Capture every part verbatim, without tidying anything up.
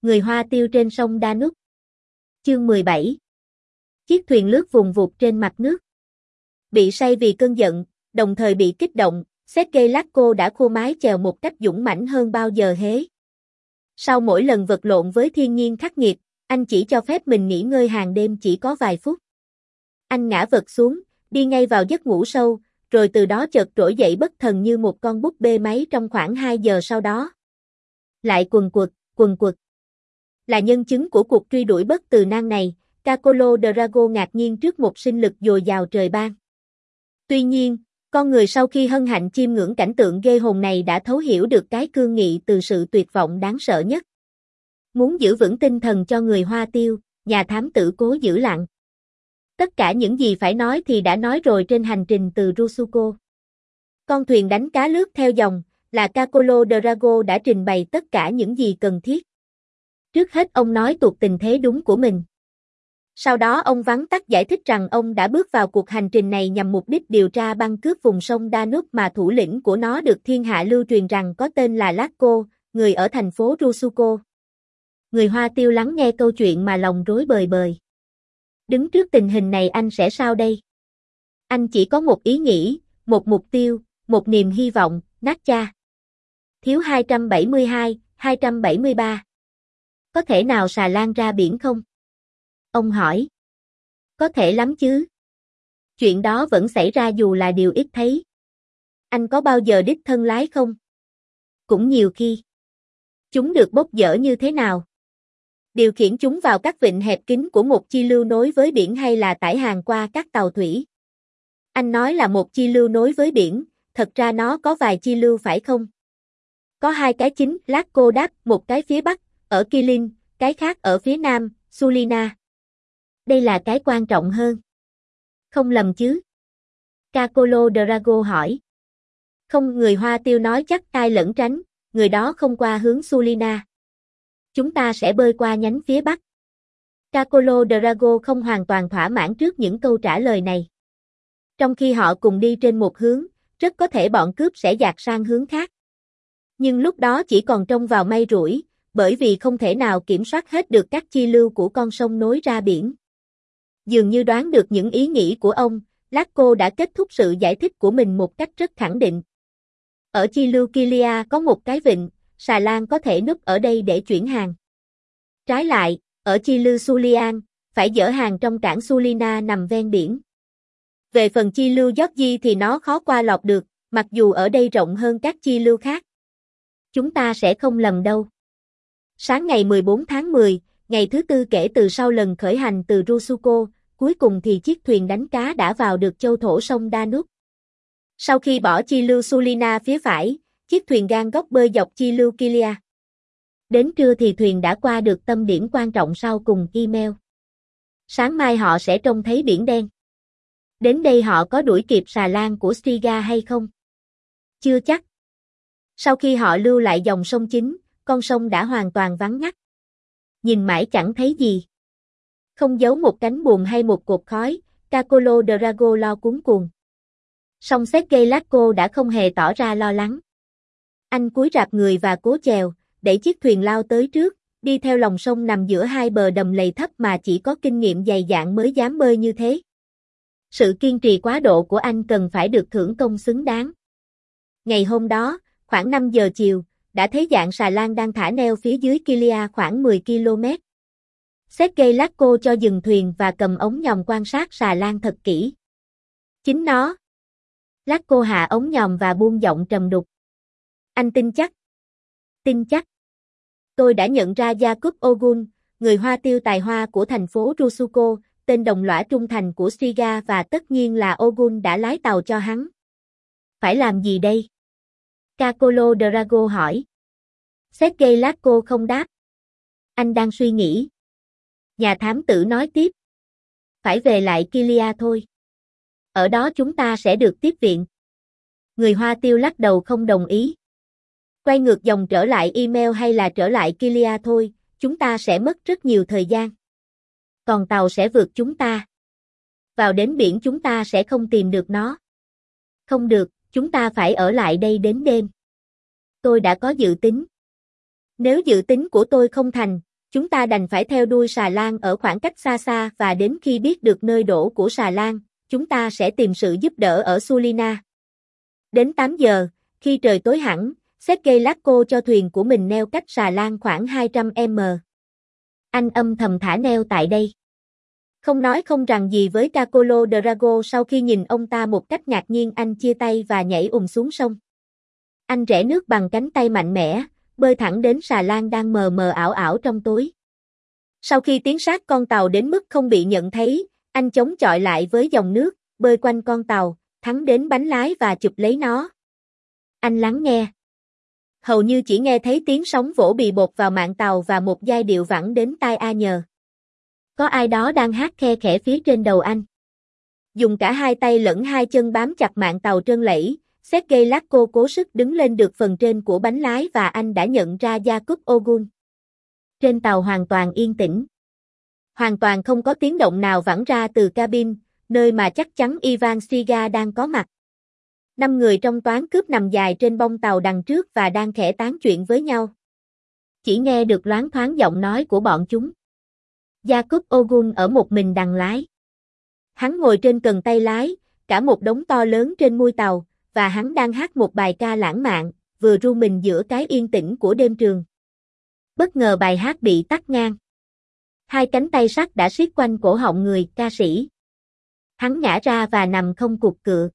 Người Hoa Tiêu trên sông Danube. Chương mười bảy. Chiếc thuyền lướt vùng vụt trên mặt nước. Bị say vì cơn giận, đồng thời bị kích động, Sergei Lasko đã khô mái chèo một cách dũng mãnh hơn bao giờ hết. Sau mỗi lần vật lộn với thiên nhiên khắc nghiệt, anh chỉ cho phép mình nghỉ ngơi hàng đêm chỉ có vài phút. Anh ngã vật xuống, đi ngay vào giấc ngủ sâu, rồi từ đó chợt trỗi dậy bất thần như một con búp bê máy trong khoảng hai giờ sau đó. Lại quần quật, quần quật. Là nhân chứng của cuộc truy đuổi bất từ nan này, Carcolo Drago ngạc nhiên trước một sinh lực dồi dào trời ban. Tuy nhiên, con người sau khi hân hạnh chiêm ngưỡng cảnh tượng ghê hồn này đã thấu hiểu được cái cương nghị từ sự tuyệt vọng đáng sợ nhất. Muốn giữ vững tinh thần cho người Hoa Tiêu, nhà thám tử cố giữ lặng. Tất cả những gì phải nói thì đã nói rồi trên hành trình từ Rusuko. Con thuyền đánh cá lướt theo dòng, là Carcolo Drago đã trình bày tất cả những gì cần thiết. Trước hết ông nói tuột tình thế đúng của mình. Sau đó ông vắn tắt giải thích rằng ông đã bước vào cuộc hành trình này nhằm mục đích điều tra băng cướp vùng sông Danube mà thủ lĩnh của nó được thiên hạ lưu truyền rằng có tên là Lasko, người ở thành phố Rusuko. Người Hoa Tiêu lắng nghe câu chuyện mà lòng rối bời bời. Đứng trước tình hình này anh sẽ sao đây? Anh chỉ có một ý nghĩ, một mục tiêu, một niềm hy vọng, nát cha. Thiếu hai trăm bảy mươi hai, hai trăm bảy mươi ba. Có thể nào xà lan ra biển không? Ông hỏi. Có thể lắm chứ. Chuyện đó vẫn xảy ra dù là điều ít thấy. Anh có bao giờ đích thân lái không? Cũng nhiều khi. Chúng được bốc dỡ như thế nào? Điều khiển chúng vào các vịnh hẹp kín của một chi lưu nối với biển hay là tải hàng qua các tàu thủy? Anh nói là một chi lưu nối với biển, thật ra nó có vài chi lưu phải không? Có hai cái chính, Lasko đáp, một cái phía bắc, ở Kilin, cái khác ở phía nam, Sulina. Đây là cái quan trọng hơn. Không lầm chứ? Carcolo Drago hỏi. Không, người Hoa Tiêu nói chắc ai lẫn tránh, người đó không qua hướng Sulina. Chúng ta sẽ bơi qua nhánh phía bắc. Carcolo Drago không hoàn toàn thỏa mãn trước những câu trả lời này. Trong khi họ cùng đi trên một hướng, rất có thể bọn cướp sẽ dạt sang hướng khác. Nhưng lúc đó chỉ còn trông vào may rủi, bởi vì không thể nào kiểm soát hết được các chi lưu của con sông nối ra biển. Dường như đoán được những ý nghĩ của ông, Lasko đã kết thúc sự giải thích của mình một cách rất khẳng định. Ở chi lưu Kilia có một cái vịnh, xà lan có thể núp ở đây để chuyển hàng. Trái lại, ở chi lưu Sulian, phải dỡ hàng trong cảng Sulina nằm ven biển. Về phần chi lưu Georgi thì nó khó qua lọt được, mặc dù ở đây rộng hơn các chi lưu khác. Chúng ta sẽ không lầm đâu. Sáng ngày mười bốn tháng mười, ngày thứ tư kể từ sau lần khởi hành từ Rusuko, cuối cùng thì chiếc thuyền đánh cá đã vào được châu thổ sông Danube. Sau khi bỏ chi lưu Sulina phía phải, chiếc thuyền gang góc bơi dọc chi lưu Kilia. Đến trưa thì thuyền đã qua được tâm điểm quan trọng sau cùng email. Sáng mai họ sẽ trông thấy biển đen. Đến đây họ có đuổi kịp xà lan của Striga hay không? Chưa chắc. Sau khi họ lưu lại dòng sông chính, con sông đã hoàn toàn vắng ngắt. Nhìn mãi chẳng thấy gì. Không giấu một cánh buồm hay một cột khói, Carcolo Drago lo cuống cuồng. Song Sergei Lasko đã không hề tỏ ra lo lắng. Anh cúi rạp người và cố chèo, đẩy chiếc thuyền lao tới trước, đi theo lòng sông nằm giữa hai bờ đầm lầy thấp mà chỉ có kinh nghiệm dày dạn mới dám bơi như thế. Sự kiên trì quá độ của anh cần phải được thưởng công xứng đáng. Ngày hôm đó, khoảng năm giờ chiều, đã thấy dạng xà lan đang thả neo phía dưới Kilia khoảng mười ki lô mét. Sergei Lasko cho dừng thuyền và cầm ống nhòm quan sát xà lan thật kỹ. Chính nó. Lasko hạ ống nhòm và buông giọng trầm đục. Anh tin chắc. Tin chắc. Tôi đã nhận ra Jakub Ogun, người Hoa Tiêu tài hoa của thành phố Rusuko, tên đồng lõa trung thành của Striga, và tất nhiên là Ogun đã lái tàu cho hắn. Phải làm gì đây? Carcolo Drago hỏi. Sergei Lasko không đáp. Anh đang suy nghĩ. Nhà thám tử nói tiếp. Phải về lại Kilia thôi. Ở đó chúng ta sẽ được tiếp viện. Người Hoa Tiêu lắc đầu không đồng ý. Quay ngược dòng trở lại email hay là trở lại Kilia thôi, chúng ta sẽ mất rất nhiều thời gian. Còn tàu sẽ vượt chúng ta. Vào đến biển chúng ta sẽ không tìm được nó. Không được, chúng ta phải ở lại đây đến đêm. Tôi đã có dự tính. Nếu dự tính của tôi không thành, Chúng ta đành phải theo đuôi xà lan ở khoảng cách xa xa và đến khi biết được nơi đổ của xà lan, chúng ta sẽ tìm sự giúp đỡ ở Sulina. Đến tám giờ, khi trời tối hẳn, Sergei Lakko cho thuyền của mình neo cách xà lan khoảng hai trăm mét. Anh âm thầm thả neo tại đây. Không nói không rằng gì với Cacolo Drago, sau khi nhìn ông ta một cách ngạc nhiên, anh chia tay và nhảy ùm xuống sông. Anh rẽ nước bằng cánh tay mạnh mẽ, bơi thẳng đến xà lan đang mờ mờ ảo ảo trong tối. Sau khi tiến sát con tàu đến mức không bị nhận thấy, anh chống chọi lại với dòng nước, bơi quanh con tàu, thắng đến bánh lái và chụp lấy nó. Anh lắng nghe. Hầu như chỉ nghe thấy tiếng sóng vỗ bì bột vào mạn tàu và một giai điệu vẳng đến tai A nhờ. Có ai đó đang hát khe khẽ phía trên đầu anh. Dùng cả hai tay lẫn hai chân bám chặt mạn tàu trơn lẫy, Sergei Lakko cố sức đứng lên được phần trên của bánh lái và anh đã nhận ra Jakub Ogun. Trên tàu hoàn toàn yên tĩnh. Hoàn toàn không có tiếng động nào vẳng ra từ cabin, nơi mà chắc chắn Ivan Striga đang có mặt. Năm người trong toán cướp nằm dài trên bông tàu đằng trước và đang khẽ tán chuyện với nhau. Chỉ nghe được loáng thoáng giọng nói của bọn chúng. Jakub Ogun ở một mình đằng lái. Hắn ngồi trên cần tay lái, cả một đống to lớn trên mui tàu, và hắn đang hát một bài ca lãng mạn, vừa ru mình giữa cái yên tĩnh của đêm trường. Bất ngờ bài hát bị tắt ngang. Hai cánh tay sắt đã siết quanh cổ họng người ca sĩ. Hắn ngã ra và nằm không cục cựa.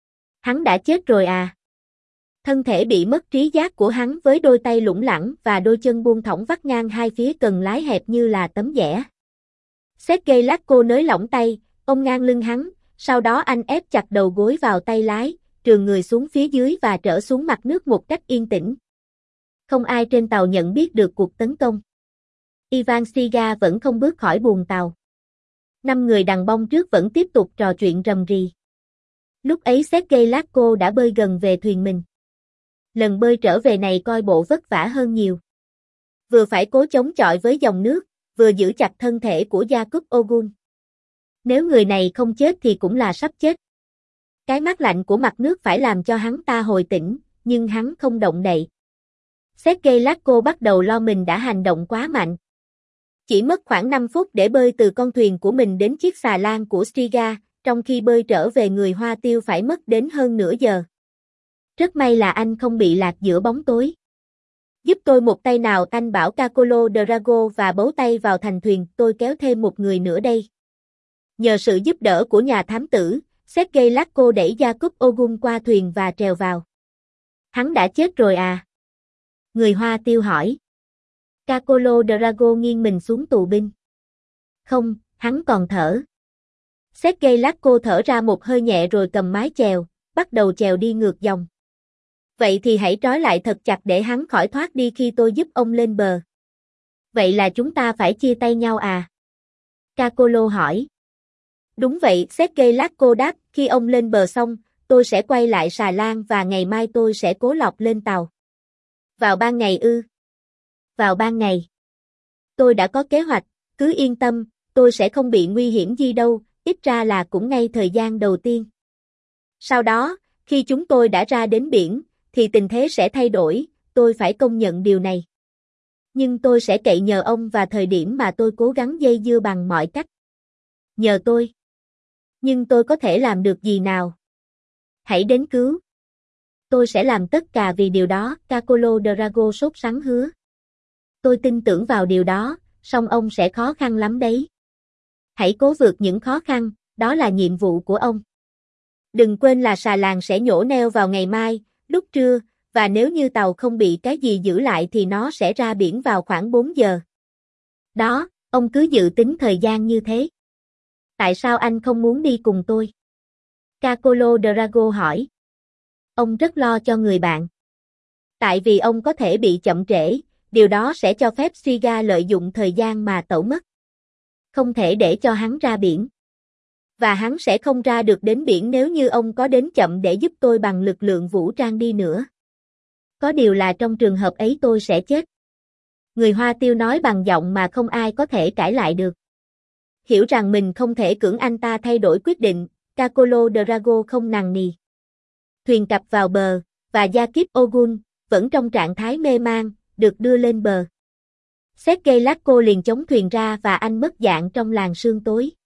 Hắn đã chết rồi à? Thân thể bị mất trí giác của hắn với đôi tay lủng lẳng và đôi chân buông thõng vắt ngang hai phía cần lái hẹp như là tấm dẻ. Sergei Lakko nới lỏng tay, ôm ngang lưng hắn, sau đó anh ép chặt đầu gối vào tay lái, trườn người xuống phía dưới và trở xuống mặt nước một cách yên tĩnh. Không ai trên tàu nhận biết được cuộc tấn công. Ivan Striga vẫn không bước khỏi buồng tàu. Năm người đằng bông trước vẫn tiếp tục trò chuyện rầm rì. Lúc ấy Sergei Lakko đã bơi gần về thuyền mình. Lần bơi trở về này coi bộ vất vả hơn nhiều. Vừa phải cố chống chọi với dòng nước, vừa giữ chặt thân thể của Jakub Ogun. Nếu người này không chết thì cũng là sắp chết. Cái mát lạnh của mặt nước phải làm cho hắn ta hồi tỉnh, nhưng hắn không động đậy. Sergei Lakko bắt đầu lo mình đã hành động quá mạnh. Chỉ mất khoảng năm phút để bơi từ con thuyền của mình đến chiếc xà lan của Striga, trong khi bơi trở về người Hoa Tiêu phải mất đến hơn nửa giờ. Rất may là anh không bị lạc giữa bóng tối. Giúp tôi một tay nào, anh bảo Cacolo Drago và bấu tay vào thành thuyền, tôi kéo thêm một người nữa đây. Nhờ sự giúp đỡ của nhà thám tử, Sergei Lakko đẩy Jakub Ogun qua thuyền và trèo vào. Hắn đã chết rồi à? Người Hoa Tiêu hỏi. Cacolo Drago nghiêng mình xuống tù binh. Không, hắn còn thở. Sergei Lakko thở ra một hơi nhẹ rồi cầm mái chèo, bắt đầu chèo đi ngược dòng. Vậy thì hãy trói lại thật chặt để hắn khỏi thoát đi khi tôi giúp ông lên bờ. Vậy là chúng ta phải chia tay nhau à? Cacolo hỏi. Đúng vậy, Sergei Lakko đáp, khi ông lên bờ xong, tôi sẽ quay lại xà lan và ngày mai tôi sẽ cố lọc lên tàu. Vào ban ngày ư? Vào ban ngày. Tôi đã có kế hoạch, cứ yên tâm, tôi sẽ không bị nguy hiểm gì đâu, ít ra là cũng ngay thời gian đầu tiên. Sau đó, khi chúng tôi đã ra đến biển, thì tình thế sẽ thay đổi, tôi phải công nhận điều này. Nhưng tôi sẽ cậy nhờ ông và thời điểm mà tôi cố gắng dây dưa bằng mọi cách. Nhờ tôi. Nhưng tôi có thể làm được gì nào? Hãy đến cứu. Tôi sẽ làm tất cả vì điều đó, Cacolo Drago sốt sắng hứa. Tôi tin tưởng vào điều đó, song ông sẽ khó khăn lắm đấy. Hãy cố vượt những khó khăn, đó là nhiệm vụ của ông. Đừng quên là xà lan sẽ nhổ neo vào ngày mai, lúc trưa, và nếu như tàu không bị cái gì giữ lại thì nó sẽ ra biển vào khoảng bốn giờ. Đó, ông cứ dự tính thời gian như thế. Tại sao anh không muốn đi cùng tôi? Cacolo Drago hỏi. Ông rất lo cho người bạn. Tại vì ông có thể bị chậm trễ, điều đó sẽ cho phép Striga lợi dụng thời gian mà tẩu mất. Không thể để cho hắn ra biển. Và hắn sẽ không ra được đến biển nếu như ông có đến chậm để giúp tôi bằng lực lượng vũ trang đi nữa. Có điều là trong trường hợp ấy tôi sẽ chết. Người Hoa Tiêu nói bằng giọng mà không ai có thể cãi lại được. Hiểu rằng mình không thể cưỡng anh ta thay đổi quyết định, Cacolo Drago không nằng nì. Thuyền cập vào bờ, và Jakub Ogun, vẫn trong trạng thái mê man, được đưa lên bờ. Sergei Lakko liền chống thuyền ra và anh mất dạng trong làn sương tối.